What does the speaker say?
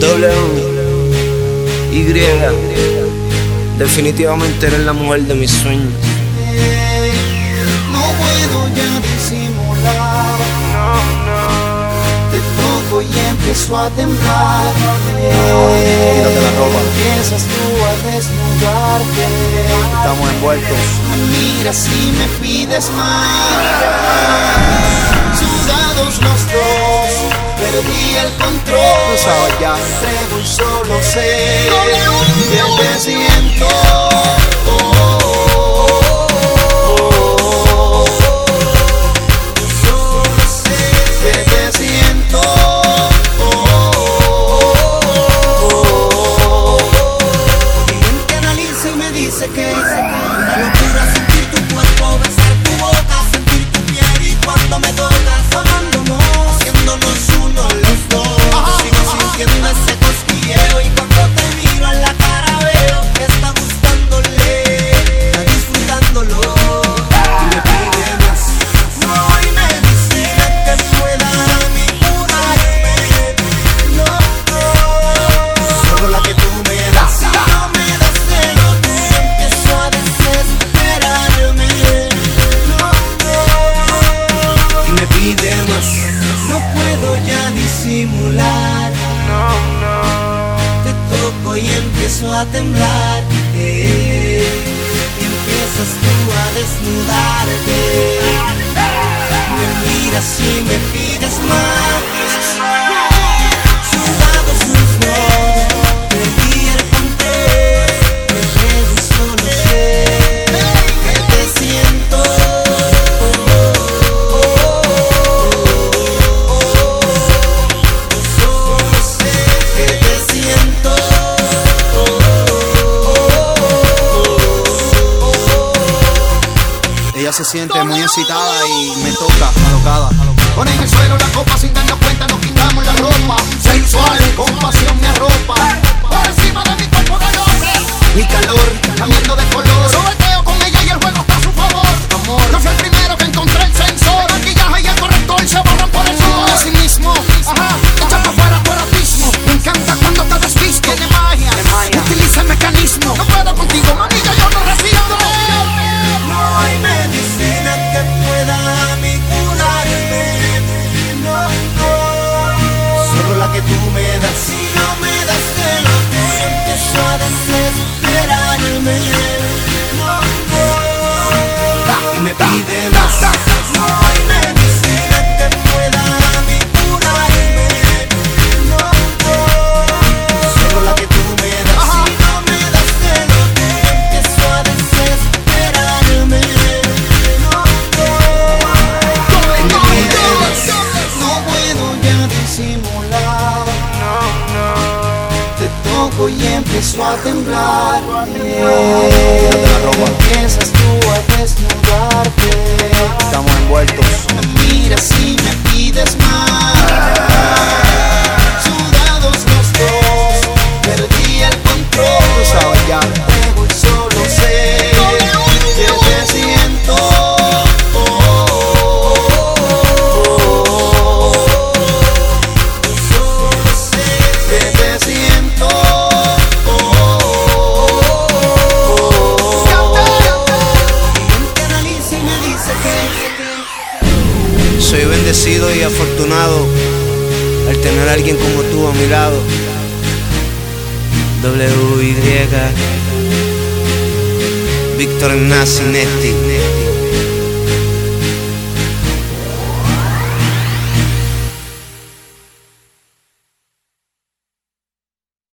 Definitivamente eres la mujer de mis sueños. No puedo ya disimular. Te toco y empiezo a temblar. Quítate la ropa. Empiezas tú a desnudarte. Estamos envueltos. Me miras y me pides más. Sudados los dos, perdí el control. Tú sabes ya. Entrego y solo sé que te siento. No puedo ya disimular. Te toco y empiezo a temblar. Y empiezas tú a desnudarte. Me miras y me pides más. Sudados los dos, perdí el control. Me quedo y solo sé que te siento. Ella se siente muy excitada y me toca, alocada. Pon en el suelo la copa sin darnos cuenta, nos quitamos la ropa. Sensual, con pasión me arropa. Por encima de mi cuerpo de hombre. Mi calor, cambiando de color. Sobeteo con ella y el juego está a su favor. Amor, no fui el primero que encontré el sensor. El maquillaje y el corrector se borran por el sudor. Así mismo, ajá, echa para afuera tu erotismo. Me encanta cuando te desviste de magia. Utiliza el mecanismo. No puedo contigo, manilla, yo no resisto. No hay medicina que pueda a mí curarme. No, no. Solo la que tú me das. Si no me das de lo que empiezo a desesperarme. No, no. Y me pide más. No hay medicina que pueda a mí curarme. No, no. Solo la que tú me das. Si no me das de lo que empiezo a desesperarme. No puedo ya disimular. Te toco y empiezo a temblar. Quítate la ropa. Empiezas tú a desnudarte. Estamos envueltos. Me miras y me pides más. Sudados los dos, perdí el control. Tú sabes ya. Entrego y solo sé que te siento. Soy bendecido y afortunado al tener a alguien como tú a mi lado. WY Víctor Ignacio Nesti.